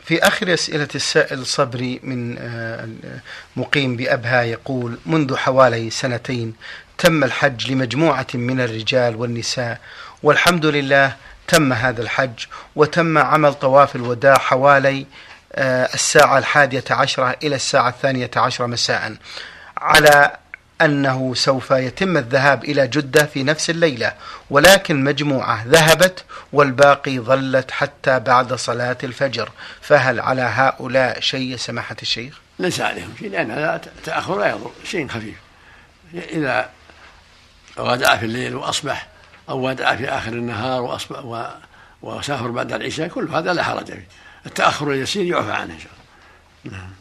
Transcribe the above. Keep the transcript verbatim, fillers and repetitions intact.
في آخر أسئلة السائل صبري من مقيم بأبها يقول: منذ حوالي سنتين تم الحج لمجموعة من الرجال والنساء، والحمد لله تم هذا الحج، وتم عمل طواف الوداع حوالي الساعة الحادية عشرة إلى الساعة الثانية عشرة مساء، على أنه سوف يتم الذهاب إلى جدة في نفس الليلة، ولكن مجموعة ذهبت والباقي ظلت حتى بعد صلاة الفجر، فهل على هؤلاء شيء سماحة الشيخ؟ ليس عليهم شيء، لأن هذا تأخر لا يضر، شيء خفيف. إذا ودع في الليل وأصبح، أو ودع في آخر النهار وأصبح وسافر بعد العشاء، كل هذا لا حرج فيه، التأخر اليسير يعفى عنه إن شاء الله.